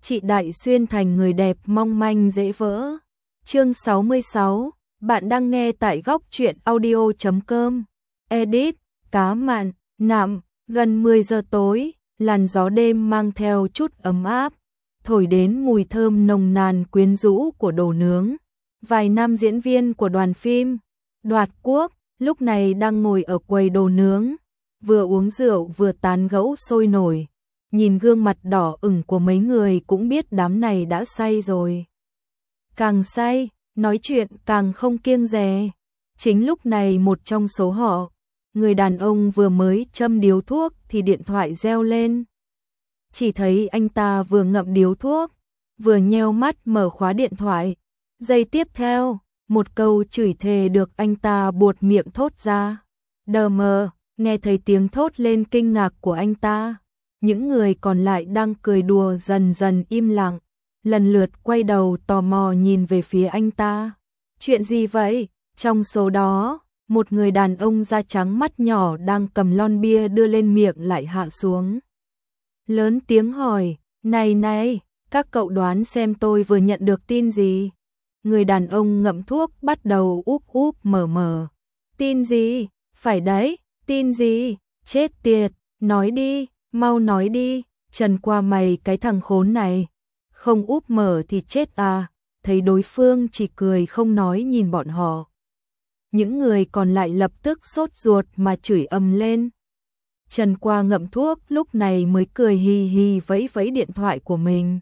chị Đại xuyên thành người đẹp mong manh dễ vỡ. Chương 66, bạn đang nghe tại góc truyện audio.com. Edit, cá mặn, nạm, gần 10 giờ tối, làn gió đêm mang theo chút ấm áp, thổi đến mùi thơm nồng nàn quyến rũ của đồ nướng. Vài nam diễn viên của đoàn phim Đoạt Quốc lúc này đang ngồi ở quầy đồ nướng, vừa uống rượu vừa tán gẫu sôi nổi. Nhìn gương mặt đỏ ửng của mấy người cũng biết đám này đã say rồi. Càng say, nói chuyện càng không kiêng dè. Chính lúc này một trong số họ, người đàn ông vừa mới châm điếu thuốc thì điện thoại reo lên. Chỉ thấy anh ta vừa ngậm điếu thuốc, vừa nheo mắt mở khóa điện thoại. Giây tiếp theo, một câu chửi thề được anh ta buột miệng thốt ra. Đờ mờ, nghe thấy tiếng thốt lên kinh ngạc của anh ta. Những người còn lại đang cười đùa dần dần im lặng, lần lượt quay đầu tò mò nhìn về phía anh ta. Chuyện gì vậy? Trong số đó, một người đàn ông da trắng mắt nhỏ đang cầm lon bia đưa lên miệng lại hạ xuống. Lớn tiếng hỏi, này, các cậu đoán xem tôi vừa nhận được tin gì? Người đàn ông ngậm thuốc bắt đầu úp úp mở. Tin gì? Phải đấy, tin gì? Chết tiệt, nói đi. Mau nói đi, Trần qua mày cái thằng khốn này. Không úp mở thì chết à, thấy đối phương chỉ cười không nói nhìn bọn họ. Những người còn lại lập tức sốt ruột mà chửi ầm lên. Trần qua ngậm thuốc lúc này mới cười hì hì vẫy vẫy điện thoại của mình.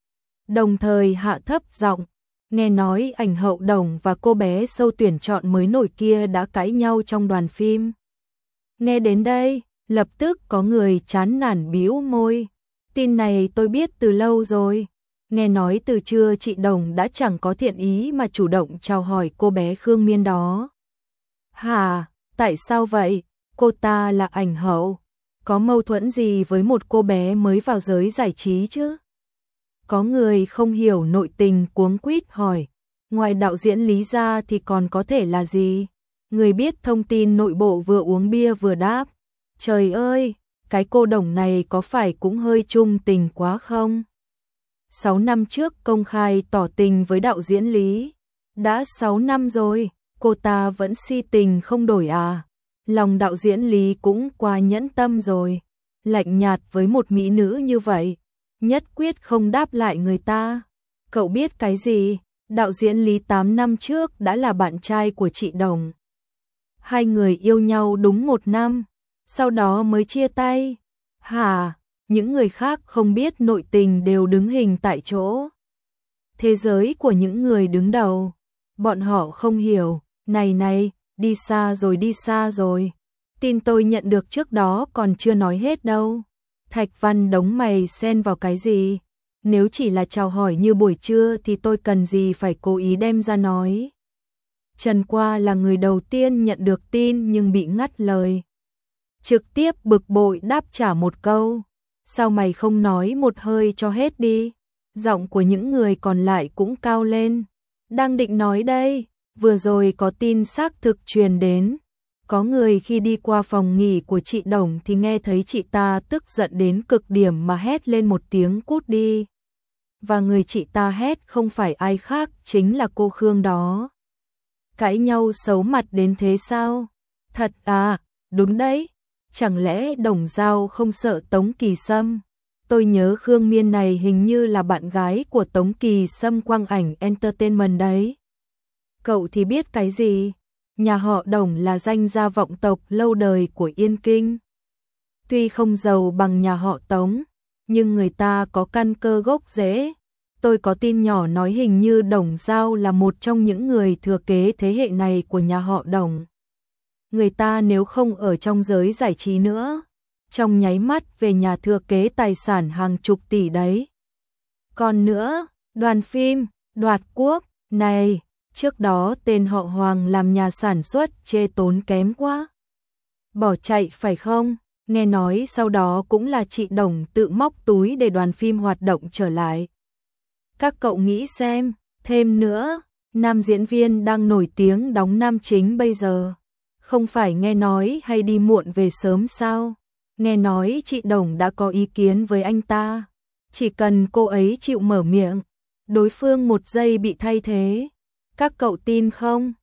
Đồng thời hạ thấp giọng, nghe nói ảnh hậu Đồng và cô bé sâu tuyển chọn mới nổi kia đã cãi nhau trong đoàn phim. Nghe đến đây, lập tức có người chán nản bĩu môi. Tin này tôi biết từ lâu rồi. Nghe nói từ trưa chị Đồng đã chẳng có thiện ý mà chủ động chào hỏi cô bé Khương Miên đó. Hả? Tại sao vậy? Cô ta là ảnh hậu. Có mâu thuẫn gì với một cô bé mới vào giới giải trí chứ? Có người không hiểu nội tình cuống quýt hỏi. Ngoài đạo diễn Lý ra thì còn có thể là gì? Người biết thông tin nội bộ vừa uống bia vừa đáp. Trời ơi, cái cô Đồng này có phải cũng hơi trung tình quá không? 6 năm trước công khai tỏ tình với đạo diễn Lý. Đã 6 năm rồi, cô ta vẫn si tình không đổi à? Lòng đạo diễn Lý cũng quá nhẫn tâm rồi. Lạnh nhạt với một mỹ nữ như vậy, nhất quyết không đáp lại người ta. Cậu biết cái gì? Đạo diễn Lý 8 năm trước đã là bạn trai của chị Đồng. Hai người yêu nhau đúng 1 năm. Sau đó mới chia tay. Hả? Những người khác không biết nội tình đều đứng hình tại chỗ. Thế giới của những người đứng đầu. Bọn họ không hiểu. Này, đi xa rồi. Tin tôi nhận được trước đó còn chưa nói hết đâu. Thạch Văn đống mày xen vào cái gì? Nếu chỉ là chào hỏi như buổi trưa thì tôi cần gì phải cố ý đem ra nói. Trần Qua là người đầu tiên nhận được tin nhưng bị ngắt lời. Trực tiếp bực bội đáp trả một câu. Sao mày không nói một hơi cho hết đi? Giọng của những người còn lại cũng cao lên. Đang định nói đây, vừa rồi có tin xác thực truyền đến. Có người khi đi qua phòng nghỉ của chị Đồng thì nghe thấy chị ta tức giận đến cực điểm mà hét lên một tiếng cút đi. Và người chị ta hét không phải ai khác chính là cô Khương đó. Cãi nhau xấu mặt đến thế sao? Thật à, đúng đấy. Chẳng lẽ Đồng Giao không sợ Tống Kỳ Sâm? Tôi nhớ Khương Miên này hình như là bạn gái của Tống Kỳ Sâm Quang Ảnh Entertainment đấy. Cậu thì biết cái gì? Nhà họ Đồng là danh gia vọng tộc lâu đời của Yên Kinh. Tuy không giàu bằng nhà họ Tống, nhưng người ta có căn cơ gốc rễ. Tôi có tin nhỏ nói hình như Đồng Giao là một trong những người thừa kế thế hệ này của nhà họ Đồng. Người ta nếu không ở trong giới giải trí nữa, trong nháy mắt về nhà thừa kế tài sản hàng chục tỷ đấy. Còn nữa, đoàn phim Đoạt Quốc này, trước đó tên họ Hoàng làm nhà sản xuất chê tốn kém quá. Bỏ chạy phải không? Nghe nói sau đó cũng là chị Đồng tự móc túi để đoàn phim hoạt động trở lại. Các cậu nghĩ xem, thêm nữa, nam diễn viên đang nổi tiếng đóng nam chính bây giờ. Không phải nghe nói hay đi muộn về sớm sao? Nghe nói chị Đồng đã có ý kiến với anh ta. Chỉ cần cô ấy chịu mở miệng, đối phương một giây bị thay thế. Các cậu tin không?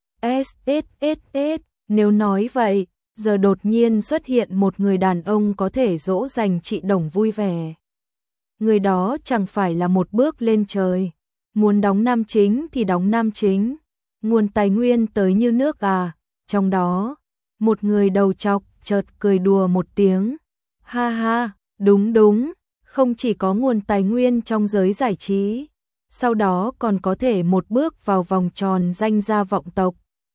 SSSS, nếu nói vậy, giờ đột nhiên xuất hiện một người đàn ông có thể dỗ dành chị Đồng vui vẻ. Người đó chẳng phải là một bước lên trời. Muốn đóng nam chính thì đóng nam chính. Nguồn tài nguyên tới như nước à. Trong đó, một người đầu trọc chợt cười đùa một tiếng. Ha ha, đúng đúng, không chỉ có nguồn tài nguyên trong giới giải trí, sau đó còn có thể một bước vào vòng tròn danh gia vọng tộc.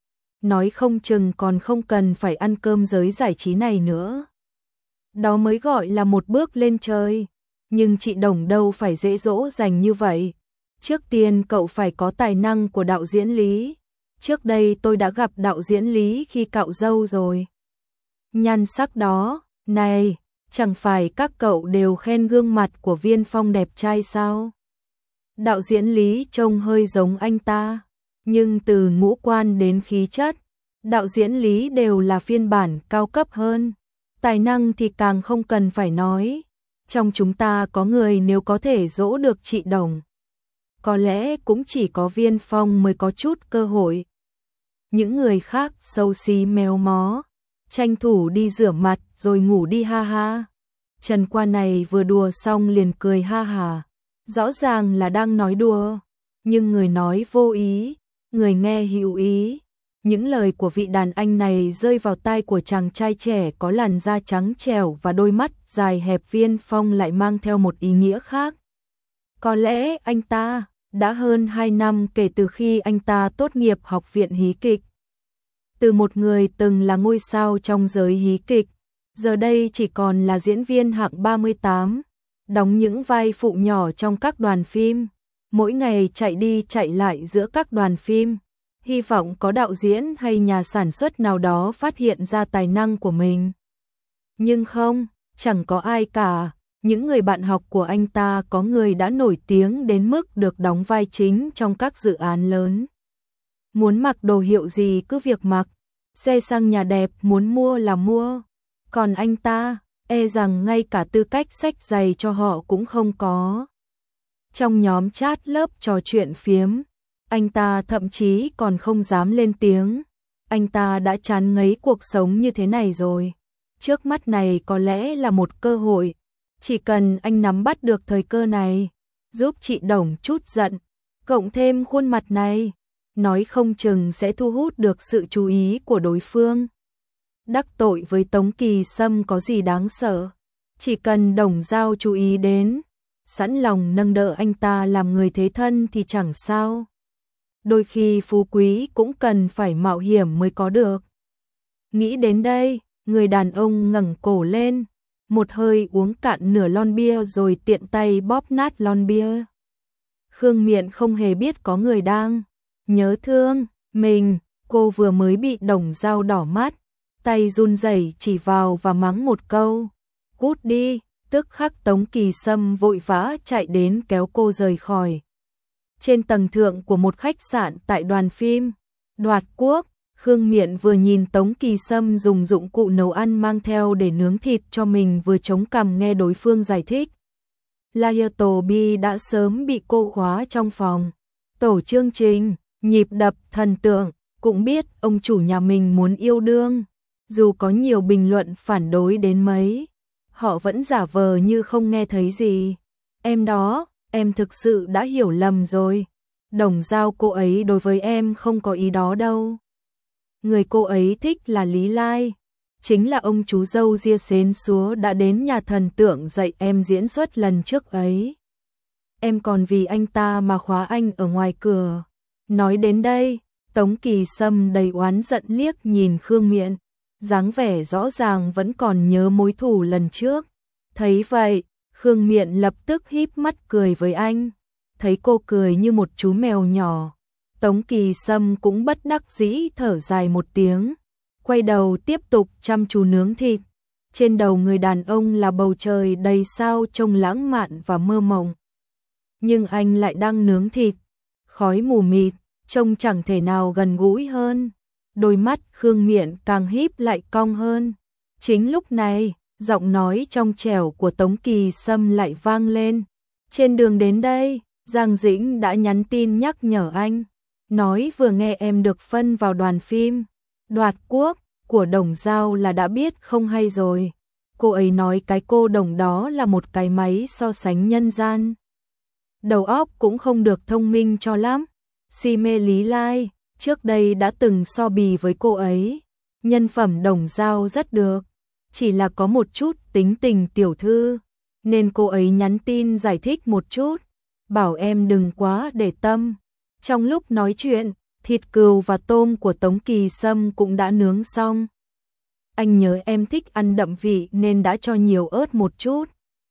Nói không chừng còn không cần phải ăn cơm giới giải trí này nữa. Đó mới gọi là một bước lên trời. Nhưng chị Đồng đâu phải dễ dỗ dành như vậy. Trước tiên cậu phải có tài năng của đạo diễn Lý. Trước đây tôi đã gặp đạo diễn Lý khi cạo râu rồi. Nhan sắc đó, này, chẳng phải các cậu đều khen gương mặt của Viên Phong đẹp trai sao? Đạo diễn Lý trông hơi giống anh ta, nhưng từ ngũ quan đến khí chất, đạo diễn Lý đều là phiên bản cao cấp hơn. Tài năng thì càng không cần phải nói. Trong chúng ta có người nếu có thể dỗ được chị Đồng, có lẽ cũng chỉ có Viên Phong mới có chút cơ hội. Những người khác xấu xí méo mó, tranh thủ đi rửa mặt rồi ngủ đi ha ha. Trần Qua này vừa đùa xong liền cười ha hà. Rõ ràng là đang nói đùa, nhưng người nói vô ý, người nghe hữu ý. Những lời của vị đàn anh này rơi vào tai của chàng trai trẻ có làn da trắng trẻo và đôi mắt dài hẹp. Viên Phong lại mang theo một ý nghĩa khác. Có lẽ anh ta đã hơn 2 năm kể từ khi anh ta tốt nghiệp học viện hí kịch. Từ một người từng là ngôi sao trong giới hí kịch, giờ đây chỉ còn là diễn viên hạng 38, đóng những vai phụ nhỏ trong các đoàn phim, mỗi ngày chạy đi chạy lại giữa các đoàn phim, hy vọng có đạo diễn hay nhà sản xuất nào đó phát hiện ra tài năng của mình. Nhưng không, chẳng có ai cả. Những người bạn học của anh ta có người đã nổi tiếng đến mức được đóng vai chính trong các dự án lớn. Muốn mặc đồ hiệu gì cứ việc mặc, xe sang nhà đẹp muốn mua là mua. Còn anh ta, e rằng ngay cả tư cách xách giày cho họ cũng không có. Trong nhóm chat lớp trò chuyện phiếm, anh ta thậm chí còn không dám lên tiếng. Anh ta đã chán ngấy cuộc sống như thế này rồi. Trước mắt này có lẽ là một cơ hội. Chỉ cần anh nắm bắt được thời cơ này, giúp chị Đồng chút giận, cộng thêm khuôn mặt này, nói không chừng sẽ thu hút được sự chú ý của đối phương. Đắc tội với Tống Kỳ Sâm có gì đáng sợ, chỉ cần Đồng Giao chú ý đến, sẵn lòng nâng đỡ anh ta làm người thế thân thì chẳng sao. Đôi khi phú quý cũng cần phải mạo hiểm mới có được. Nghĩ đến đây, người đàn ông ngẩng cổ lên, một hơi uống cạn nửa lon bia rồi tiện tay bóp nát lon bia. Khương Miện không hề biết có người đang nhớ thương mình, cô vừa mới bị Đồng Giao đỏ mắt, tay run rẩy chỉ vào và mắng một câu, cút đi, tức khắc Tống Kỳ Sâm vội vã chạy đến kéo cô rời khỏi. Trên tầng thượng của một khách sạn tại đoàn phim Đoạt Quốc, Khương Miện vừa nhìn Tống Kỳ Sâm dùng dụng cụ nấu ăn mang theo để nướng thịt cho mình vừa chống cằm nghe đối phương giải thích. Layer Tổ Bi đã sớm bị cô khóa trong phòng. Tổ chương trình, nhịp đập, thần tượng, cũng biết ông chủ nhà mình muốn yêu đương. Dù có nhiều bình luận phản đối đến mấy, họ vẫn giả vờ như không nghe thấy gì. Em đó, em thực sự đã hiểu lầm rồi. Đồng Giao cô ấy đối với em không có ý đó đâu. Người cô ấy thích là Lý Lai, chính là ông chú dâu ria xến xúa đã đến nhà thần tượng dạy em diễn xuất lần trước ấy. Em còn vì anh ta mà khóa anh ở ngoài cửa. Nói đến đây, Tống Kỳ Sâm đầy oán giận liếc nhìn Khương Miện, dáng vẻ rõ ràng vẫn còn nhớ mối thù lần trước. Thấy vậy, Khương Miện lập tức híp mắt cười với anh. Thấy cô cười như một chú mèo nhỏ, Tống Kỳ Sâm cũng bất đắc dĩ thở dài một tiếng, quay đầu tiếp tục chăm chú nướng thịt. Trên đầu người đàn ông là bầu trời đầy sao trông lãng mạn và mơ mộng. Nhưng anh lại đang nướng thịt, khói mù mịt, trông chẳng thể nào gần gũi hơn. Đôi mắt Khương Miện càng híp lại cong hơn. Chính lúc này, giọng nói trong trẻo của Tống Kỳ Sâm lại vang lên. Trên đường đến đây, Giang Dĩnh đã nhắn tin nhắc nhở anh, nói vừa nghe em được phân vào đoàn phim Đoạt Quốc của Đồng Dao là đã biết không hay rồi. Cô ấy nói cái cô Đồng đó là một cái máy so sánh nhân gian. Đầu óc cũng không được thông minh cho lắm. Si mê Lý Lai, trước đây đã từng so bì với cô ấy. Nhân phẩm Đồng Dao rất được, chỉ là có một chút tính tình tiểu thư, nên cô ấy nhắn tin giải thích một chút, bảo em đừng quá để tâm. Trong lúc nói chuyện, thịt cừu và tôm của Tống Kỳ Sâm cũng đã nướng xong. Anh nhớ em thích ăn đậm vị nên đã cho nhiều ớt một chút.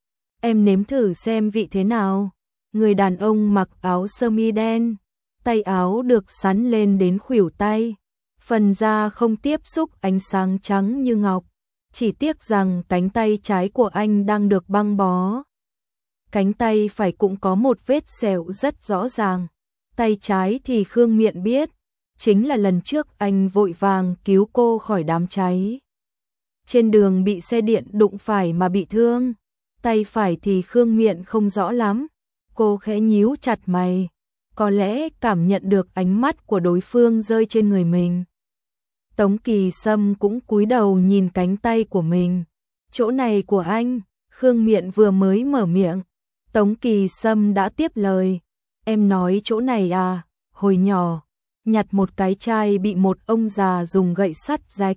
Em nếm thử xem vị thế nào. Người đàn ông mặc áo sơ mi đen, tay áo được sắn lên đến khuỷu tay. Phần da không tiếp xúc ánh sáng trắng như ngọc. Chỉ tiếc rằng cánh tay trái của anh đang được băng bó. Cánh tay phải cũng có một vết sẹo rất rõ ràng. Tay trái thì Khương Miện biết, chính là lần trước anh vội vàng cứu cô khỏi đám cháy. Trên đường bị xe điện đụng phải mà bị thương. Tay phải thì Khương Miện không rõ lắm. Cô khẽ nhíu chặt mày, có lẽ cảm nhận được ánh mắt của đối phương rơi trên người mình. Tống Kỳ Sâm cũng cúi đầu nhìn cánh tay của mình. Chỗ này của anh. Khương Miện vừa mới mở miệng, Tống Kỳ Sâm đã tiếp lời. Em nói chỗ này à, hồi nhỏ, nhặt một cái chai bị một ông già dùng gậy sắt rạch.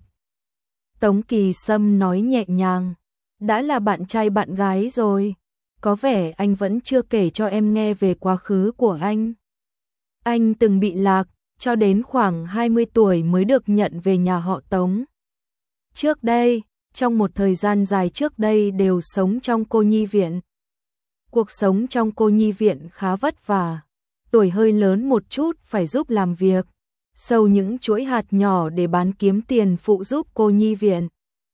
Tống Kỳ Sâm nói nhẹ nhàng, đã là bạn trai bạn gái rồi, có vẻ anh vẫn chưa kể cho em nghe về quá khứ của anh. Anh từng bị lạc, cho đến khoảng 20 tuổi mới được nhận về nhà họ Tống. Trước đây, trong một thời gian dài trước đây đều sống trong cô nhi viện. Cuộc sống trong cô nhi viện khá vất vả, tuổi hơi lớn một chút phải giúp làm việc, sâu những chuỗi hạt nhỏ để bán kiếm tiền phụ giúp cô nhi viện.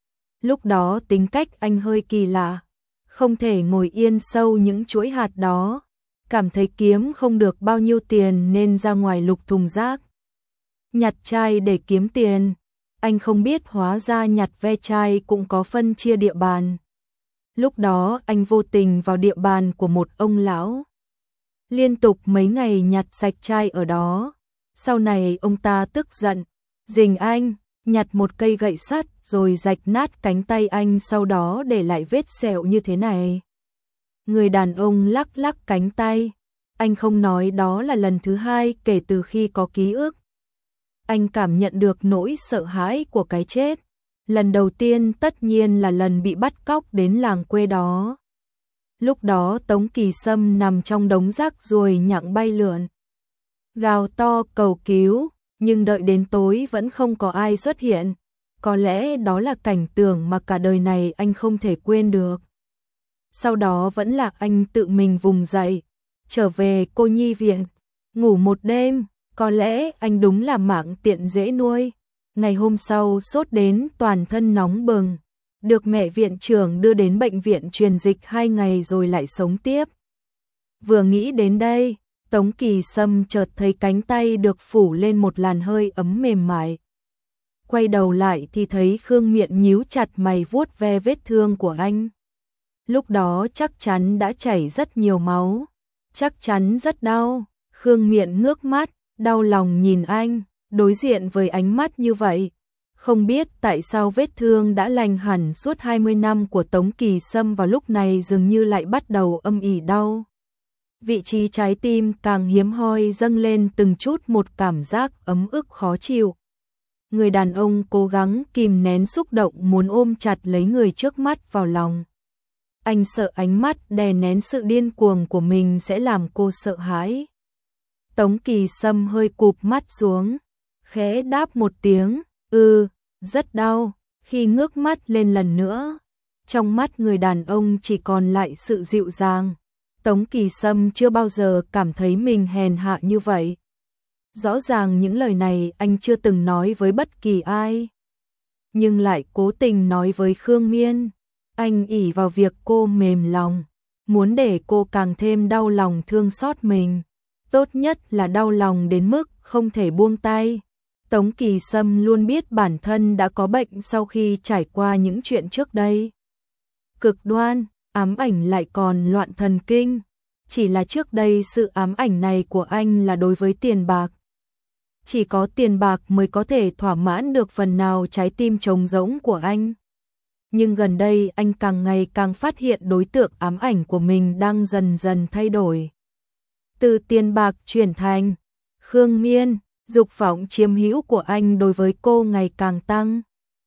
Lúc đó tính cách anh hơi kỳ lạ, không thể ngồi yên sâu những chuỗi hạt đó, cảm thấy kiếm không được bao nhiêu tiền nên ra ngoài lục thùng rác. Nhặt chai để kiếm tiền, anh không biết hóa ra nhặt ve chai cũng có phân chia địa bàn. Lúc đó anh vô tình vào địa bàn của một ông lão. Liên tục mấy ngày nhặt sạch chai ở đó. Sau này ông ta tức giận, rình anh, nhặt một cây gậy sắt rồi rạch nát cánh tay anh, sau đó để lại vết sẹo như thế này. Người đàn ông lắc lắc cánh tay. Anh không nói đó là lần thứ hai kể từ khi có ký ức. Anh cảm nhận được nỗi sợ hãi của cái chết. Lần đầu tiên tất nhiên là lần bị bắt cóc đến làng quê đó. Lúc đó Tống Kỳ Sâm nằm trong đống rác ruồi nhặng bay lượn, gào to cầu cứu, nhưng đợi đến tối vẫn không có ai xuất hiện. Có lẽ đó là cảnh tượng mà cả đời này anh không thể quên được. Sau đó vẫn là anh tự mình vùng dậy, trở về cô nhi viện, ngủ một đêm. Có lẽ anh đúng là mạng tiện dễ nuôi. Ngày hôm sau sốt đến toàn thân nóng bừng, được mẹ viện trưởng đưa đến bệnh viện truyền dịch 2 ngày rồi lại sống tiếp. Vừa nghĩ đến đây, Tống Kỳ Sâm chợt thấy cánh tay được phủ lên một làn hơi ấm mềm mại. Quay đầu lại thì thấy Khương Miện nhíu chặt mày vuốt ve vết thương của anh. Lúc đó chắc chắn đã chảy rất nhiều máu, chắc chắn rất đau. Khương Miện ngước mắt, đau lòng nhìn anh, đối diện với ánh mắt như vậy. Không biết tại sao vết thương đã lành hẳn suốt 20 năm của Tống Kỳ Sâm vào lúc này dường như lại bắt đầu âm ỉ đau. Vị trí trái tim càng hiếm hoi dâng lên từng chút một cảm giác ấm ức khó chịu. Người đàn ông cố gắng kìm nén xúc động muốn ôm chặt lấy người trước mắt vào lòng. Anh sợ ánh mắt đè nén sự điên cuồng của mình sẽ làm cô sợ hãi. Tống Kỳ Sâm hơi cụp mắt xuống, khẽ đáp một tiếng, rất đau. Khi ngước mắt lên lần nữa, trong mắt người đàn ông chỉ còn lại sự dịu dàng. Tống Kỳ Sâm chưa bao giờ cảm thấy mình hèn hạ như vậy. Rõ ràng những lời này anh chưa từng nói với bất kỳ ai, nhưng lại cố tình nói với Khương Miên. Anh ỷ vào việc cô mềm lòng, muốn để cô càng thêm đau lòng thương xót mình. Tốt nhất là đau lòng đến mức không thể buông tay. Tống Kỳ Sâm luôn biết bản thân đã có bệnh sau khi trải qua những chuyện trước đây. Cực đoan, ám ảnh lại còn loạn thần kinh. Chỉ là trước đây sự ám ảnh này của anh là đối với tiền bạc. Chỉ có tiền bạc mới có thể thỏa mãn được phần nào trái tim trống rỗng của anh. Nhưng gần đây anh càng ngày càng phát hiện đối tượng ám ảnh của mình đang dần dần thay đổi. Từ tiền bạc chuyển thành Khương Miên, dục vọng chiếm hữu của anh đối với cô ngày càng tăng.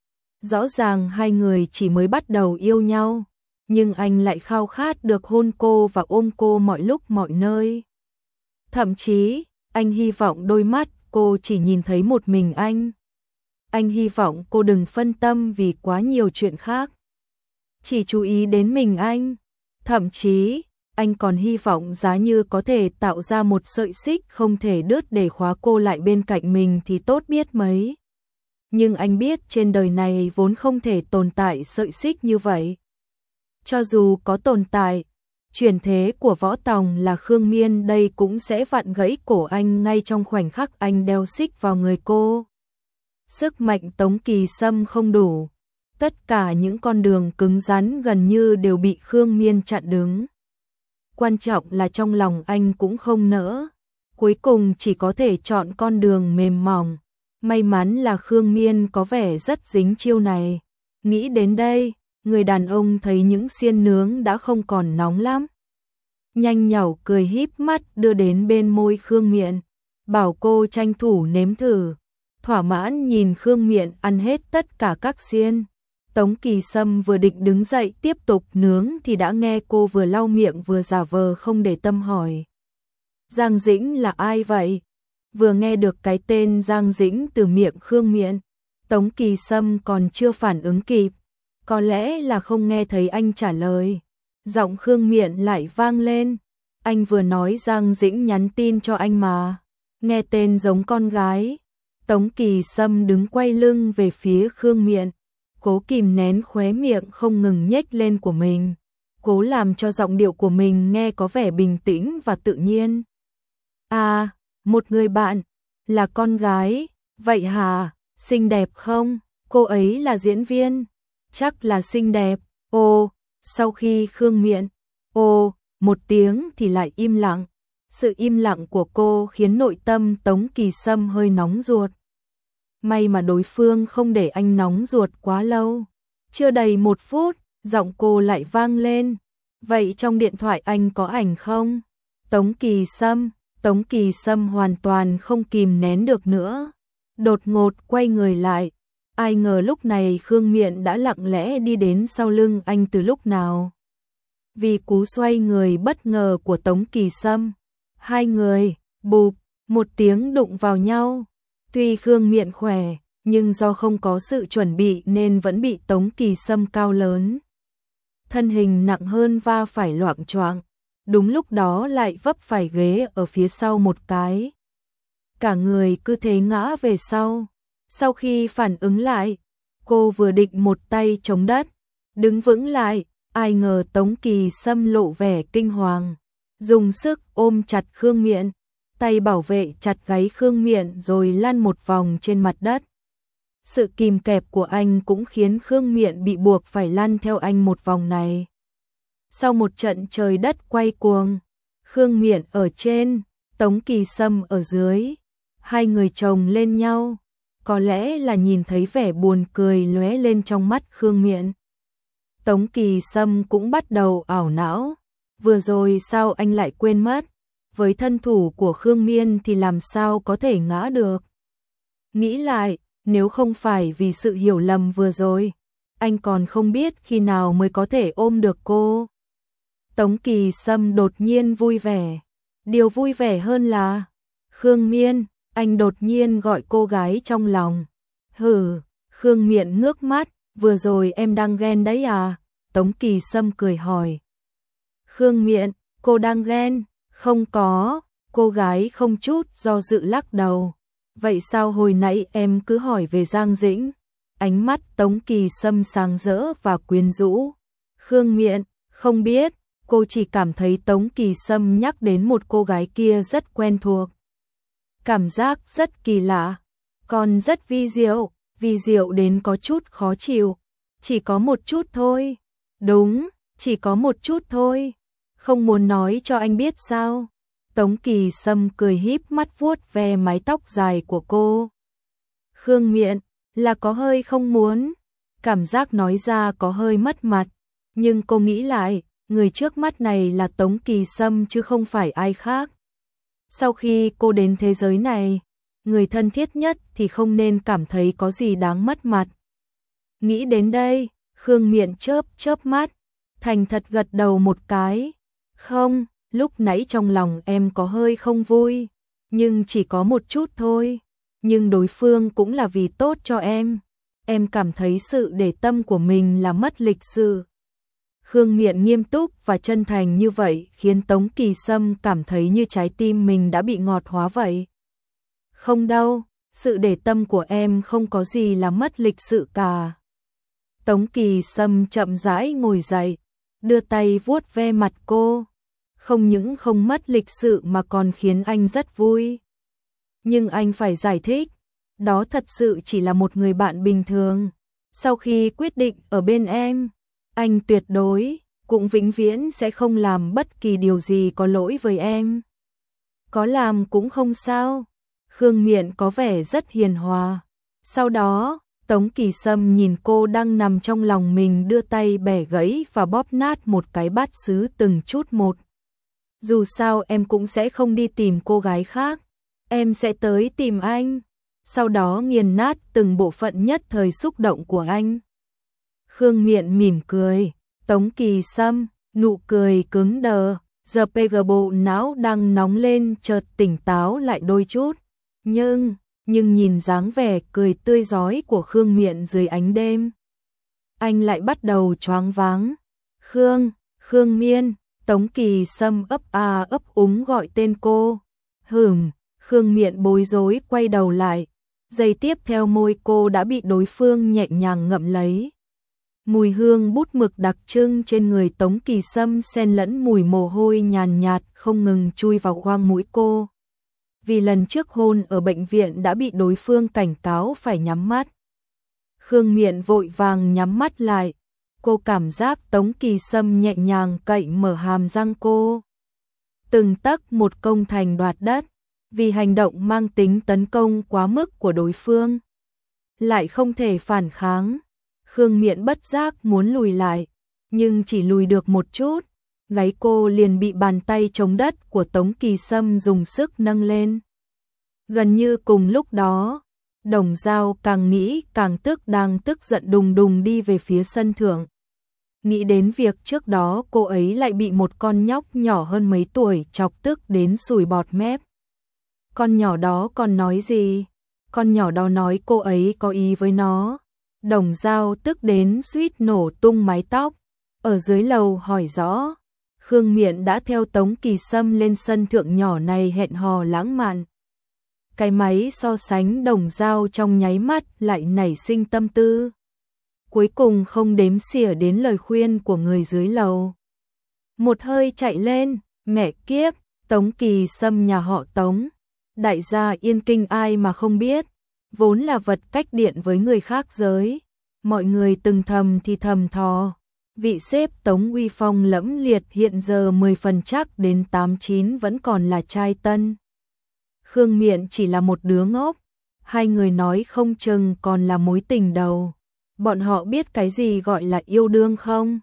Rõ ràng hai người chỉ mới bắt đầu yêu nhau, nhưng anh lại khao khát được hôn cô và ôm cô mọi lúc mọi nơi. Thậm chí, anh hy vọng đôi mắt cô chỉ nhìn thấy một mình anh. Anh hy vọng cô đừng phân tâm vì quá nhiều chuyện khác, chỉ chú ý đến mình anh. Thậm chí, anh còn hy vọng giá như có thể tạo ra một sợi xích không thể đứt để khóa cô lại bên cạnh mình thì tốt biết mấy. Nhưng anh biết trên đời này vốn không thể tồn tại sợi xích như vậy. Cho dù có tồn tại, chuyển thế của Võ Tòng là Khương Miên đây cũng sẽ vặn gãy cổ anh ngay trong khoảnh khắc anh đeo xích vào người cô. Sức mạnh Tống Kỳ Sâm không đủ. Tất cả những con đường cứng rắn gần như đều bị Khương Miên chặn đứng. Quan trọng là trong lòng anh cũng không nỡ. Cuối cùng chỉ có thể chọn con đường mềm mỏng. May mắn là Khương Miên có vẻ rất dính chiêu này. Nghĩ đến đây, người đàn ông thấy những xiên nướng đã không còn nóng lắm. Nhanh nhảu cười híp mắt đưa đến bên môi Khương Miện, bảo cô tranh thủ nếm thử. Thỏa mãn nhìn Khương Miện ăn hết tất cả các xiên. Tống Kỳ Sâm vừa định đứng dậy tiếp tục nướng thì đã nghe cô vừa lau miệng vừa giả vờ không để tâm hỏi. Giang Dĩnh là ai vậy? Vừa nghe được cái tên Giang Dĩnh từ miệng Khương Miện, Tống Kỳ Sâm còn chưa phản ứng kịp. Có lẽ là không nghe thấy anh trả lời. Giọng Khương Miện lại vang lên. Anh vừa nói Giang Dĩnh nhắn tin cho anh mà. Nghe tên giống con gái. Tống Kỳ Sâm đứng quay lưng về phía Khương Miện, cố kìm nén khóe miệng không ngừng nhếch lên của mình, cố làm cho giọng điệu của mình nghe có vẻ bình tĩnh và tự nhiên. À, một người bạn, là con gái, vậy hả, xinh đẹp không? Cô ấy là diễn viên, chắc là xinh đẹp. Ồ, sau khi Khương Miện, ồ, một tiếng thì lại im lặng. Sự im lặng của cô khiến nội tâm Tống Kỳ Sâm hơi nóng ruột. May mà đối phương không để anh nóng ruột quá lâu. Chưa đầy 1 phút, giọng cô lại vang lên. Vậy trong điện thoại anh có ảnh không? Tống Kỳ Sâm hoàn toàn không kìm nén được nữa. Đột ngột quay người lại. Ai ngờ lúc này Khương Miện đã lặng lẽ đi đến sau lưng anh từ lúc nào. Vì cú xoay người bất ngờ của Tống Kỳ Sâm, hai người, bụp, một tiếng đụng vào nhau. Tuy Khương Miện khỏe, nhưng do không có sự chuẩn bị nên vẫn bị Tống Kỳ Sâm cao lớn. Thân hình nặng hơn va phải loạng choạng, đúng lúc đó lại vấp phải ghế ở phía sau một cái. Cả người cứ thế ngã về sau. Sau khi phản ứng lại, cô vừa định một tay chống đất, đứng vững lại, ai ngờ Tống Kỳ Sâm lộ vẻ kinh hoàng, dùng sức ôm chặt Khương Miện, tay bảo vệ chặt gáy Khương Miện rồi lăn một vòng trên mặt đất. Sự kìm kẹp của anh cũng khiến Khương Miện bị buộc phải lăn theo anh một vòng này. Sau một trận trời đất quay cuồng, Khương Miện ở trên, Tống Kỳ Sâm ở dưới, hai người chồng lên nhau. Có lẽ là nhìn thấy vẻ buồn cười lóe lên trong mắt Khương Miện. Tống Kỳ Sâm cũng bắt đầu ảo não. Vừa rồi sao anh lại quên mất? Với thân thủ của Khương Miên thì làm sao có thể ngã được? Nghĩ lại, nếu không phải vì sự hiểu lầm vừa rồi, anh còn không biết khi nào mới có thể ôm được cô. Tống Kỳ Sâm đột nhiên vui vẻ. Điều vui vẻ hơn là Khương Miên. Anh đột nhiên gọi cô gái trong lòng. Hừ, Khương Miện ngước mắt, vừa rồi em đang ghen đấy à? Tống Kỳ Sâm cười hỏi. Khương Miện, cô đang ghen? Không có, cô gái không chút do dự lắc đầu. Vậy sao hồi nãy em cứ hỏi về Giang Dĩnh? Ánh mắt Tống Kỳ Sâm sáng rỡ và quyến rũ. Khương Miện, không biết, cô chỉ cảm thấy Tống Kỳ Sâm nhắc đến một cô gái kia rất quen thuộc. Cảm giác rất kỳ lạ, còn rất vi diệu đến có chút khó chịu. Chỉ có một chút thôi. Đúng, chỉ có một chút thôi. Không muốn nói cho anh biết sao? Tống Kỳ Sâm cười híp mắt vuốt ve mái tóc dài của cô. Khương Miện, là có hơi không muốn, cảm giác nói ra có hơi mất mặt, nhưng cô nghĩ lại, người trước mắt này là Tống Kỳ Sâm chứ không phải ai khác. Sau khi cô đến thế giới này, người thân thiết nhất thì không nên cảm thấy có gì đáng mất mặt. Nghĩ đến đây, Khương Miện chớp chớp mắt, thành thật gật đầu một cái. Không, lúc nãy trong lòng em có hơi không vui, nhưng chỉ có một chút thôi. Nhưng đối phương cũng là vì tốt cho em cảm thấy sự để tâm của mình là mất lịch sự. Khương Miện nghiêm túc và chân thành như vậy khiến Tống Kỳ Sâm cảm thấy như trái tim mình đã bị ngọt hóa vậy. Không đâu, sự để tâm của em không có gì là mất lịch sự cả. Tống Kỳ Sâm chậm rãi ngồi dậy, đưa tay vuốt ve mặt cô. Không những không mất lịch sự mà còn khiến anh rất vui. Nhưng anh phải giải thích, đó thật sự chỉ là một người bạn bình thường. Sau khi quyết định ở bên em, anh tuyệt đối, cũng vĩnh viễn sẽ không làm bất kỳ điều gì có lỗi với em. Có làm cũng không sao. Khương Miện có vẻ rất hiền hòa. Sau đó, Tống Kỳ Sâm nhìn cô đang nằm trong lòng mình đưa tay bẻ gãy và bóp nát một cái bát sứ từng chút một. Dù sao em cũng sẽ không đi tìm cô gái khác, em sẽ tới tìm anh. Sau đó nghiền nát từng bộ phận nhất thời xúc động của anh. Khương Miện mỉm cười, Tống Kỳ Sâm, nụ cười cứng đờ, giờ PG bộ não đang nóng lên chợt tỉnh táo lại đôi chút. Nhưng nhìn dáng vẻ cười tươi rói của Khương Miện dưới ánh đêm, anh lại bắt đầu choáng váng. Khương Miên, Tống Kỳ Sâm ấp úng gọi tên cô. Khương Miện bối rối quay đầu lại. Giây tiếp theo môi cô đã bị đối phương nhẹ nhàng ngậm lấy. Mùi hương bút mực đặc trưng trên người Tống Kỳ Sâm xen lẫn mùi mồ hôi nhàn nhạt không ngừng chui vào khoang mũi cô. Vì lần trước hôn ở bệnh viện đã bị đối phương cảnh cáo phải nhắm mắt. Khương Miện vội vàng nhắm mắt lại. Cô cảm giác Tống Kỳ Sâm nhẹ nhàng cậy mở hàm răng cô. Từng tấc một công thành đoạt đất. Vì hành động mang tính tấn công quá mức của đối phương, lại không thể phản kháng. Khương Miện bất giác muốn lùi lại, nhưng chỉ lùi được một chút, gáy cô liền bị bàn tay chống đất của Tống Kỳ Sâm dùng sức nâng lên. Gần như cùng lúc đó, Đồng Dao càng nghĩ càng đang tức giận đùng đùng đi về phía sân thượng. Nghĩ đến việc trước đó cô ấy lại bị một con nhóc nhỏ hơn mấy tuổi chọc tức đến sùi bọt mép. Con nhỏ đó còn nói gì? Con nhỏ đó nói cô ấy có ý với nó. Đồng Dao tức đến suýt nổ tung mái tóc. Ở dưới lầu hỏi rõ. Khương Miện đã theo Tống Kỳ Sâm lên sân thượng nhỏ này hẹn hò lãng mạn. Cái máy so sánh Đồng Dao trong nháy mắt lại nảy sinh tâm tư. Cuối cùng không đếm xỉa đến lời khuyên của người dưới lầu. Một hơi chạy lên, mẹ kiếp, Tống Kỳ Sâm nhà họ Tống. Đại gia Yên Kinh ai mà không biết, vốn là vật cách điện với người khác giới. Mọi người từng thầm thì thầm thò. Vị sếp Tống uy phong lẫm liệt hiện giờ 10 phần chắc đến 8-9 vẫn còn là trai tân. Khương Miện chỉ là một đứa ngốc. Hai người nói không chừng còn là mối tình đầu. Bọn họ biết cái gì gọi là yêu đương không?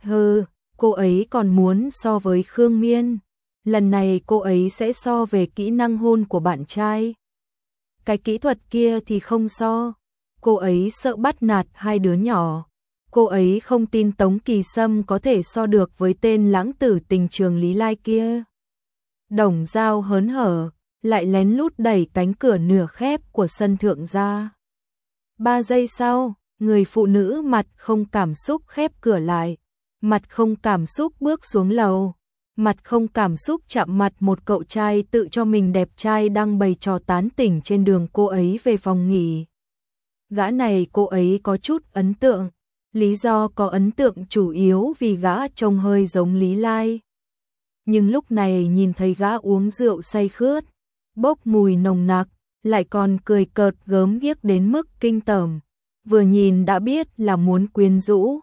Cô ấy còn muốn so với Khương Miên. Lần này cô ấy sẽ so về kỹ năng hôn của bạn trai. Cái kỹ thuật kia thì không so. Cô ấy sợ bắt nạt hai đứa nhỏ. Cô ấy không tin Tống Kỳ Sâm có thể so được với tên lãng tử tình trường Lý Lai kia. Đồng Dao hớn hở, lại lén lút đẩy cánh cửa nửa khép của sân thượng ra. 3 giây sau, người phụ nữ mặt không cảm xúc khép cửa lại. Mặt không cảm xúc bước xuống lầu. Mặt không cảm xúc chạm mặt một cậu trai tự cho mình đẹp trai đang bày trò tán tỉnh trên đường cô ấy về phòng nghỉ. Gã này cô ấy có chút ấn tượng. Lý do có ấn tượng chủ yếu vì gã trông hơi giống Lý Lai. Nhưng lúc này nhìn thấy gã uống rượu say khướt, bốc mùi nồng nặc, lại còn cười cợt gớm ghiếc đến mức kinh tởm. Vừa nhìn đã biết là muốn quyến rũ.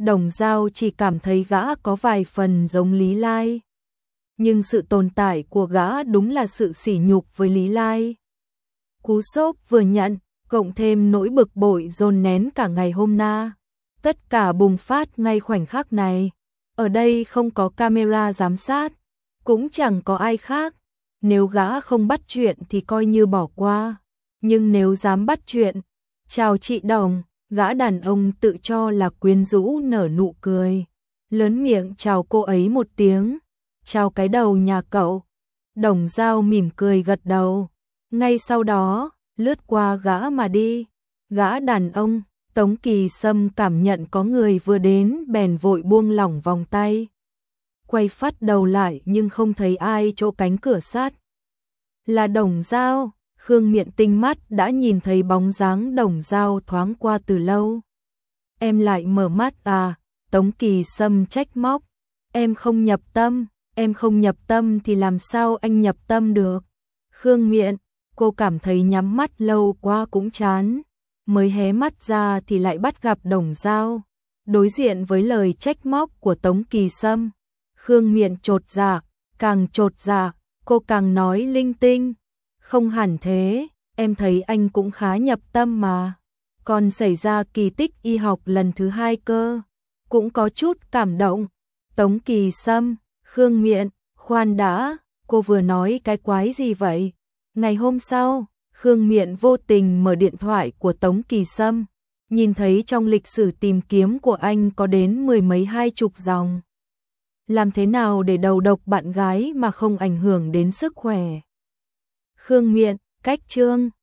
Đồng Dao chỉ cảm thấy gã có vài phần giống Lý Lai. Nhưng sự tồn tại của gã đúng là sự sỉ nhục với Lý Lai. Cú sốc vừa nhận, cộng thêm nỗi bực bội dồn nén cả ngày hôm na. Tất cả bùng phát ngay khoảnh khắc này. Ở đây không có camera giám sát, cũng chẳng có ai khác. Nếu gã không bắt chuyện thì coi như bỏ qua. Nhưng nếu dám bắt chuyện, chào chị Đồng, gã đàn ông tự cho là quyến rũ nở nụ cười. Lớn miệng chào cô ấy một tiếng. Chào cái đầu nhà cậu. Đồng Dao mỉm cười gật đầu. Ngay sau đó, lướt qua gã mà đi. Gã đàn ông, Tống Kỳ Sâm cảm nhận có người vừa đến bèn vội buông lỏng vòng tay. Quay phát đầu lại nhưng không thấy ai chỗ cánh cửa sắt. Là Đồng Dao, Khương Miện tinh mắt đã nhìn thấy bóng dáng Đồng Dao thoáng qua từ lâu. Em lại mở mắt à? Tống Kỳ Sâm trách móc. Em không nhập tâm thì làm sao anh nhập tâm được? Khương Miện, cô cảm thấy nhắm mắt lâu quá cũng chán. Mới hé mắt ra thì lại bắt gặp Đồng Dao. Đối diện với lời trách móc của Tống Kỳ Sâm, Khương Miện chột dạ, càng chột dạ, cô càng nói linh tinh. Không hẳn thế, em thấy anh cũng khá nhập tâm mà. Còn xảy ra kỳ tích y học lần thứ 2 cơ. Cũng có chút cảm động. Tống Kỳ Sâm, Khương Miện, khoan đã, cô vừa nói cái quái gì vậy? Ngày hôm sau, Khương Miện vô tình mở điện thoại của Tống Kỳ Sâm, nhìn thấy trong lịch sử tìm kiếm của anh có đến 10 mấy 20 dòng. Làm thế nào để đầu độc bạn gái mà không ảnh hưởng đến sức khỏe? Khương Miện, cách chương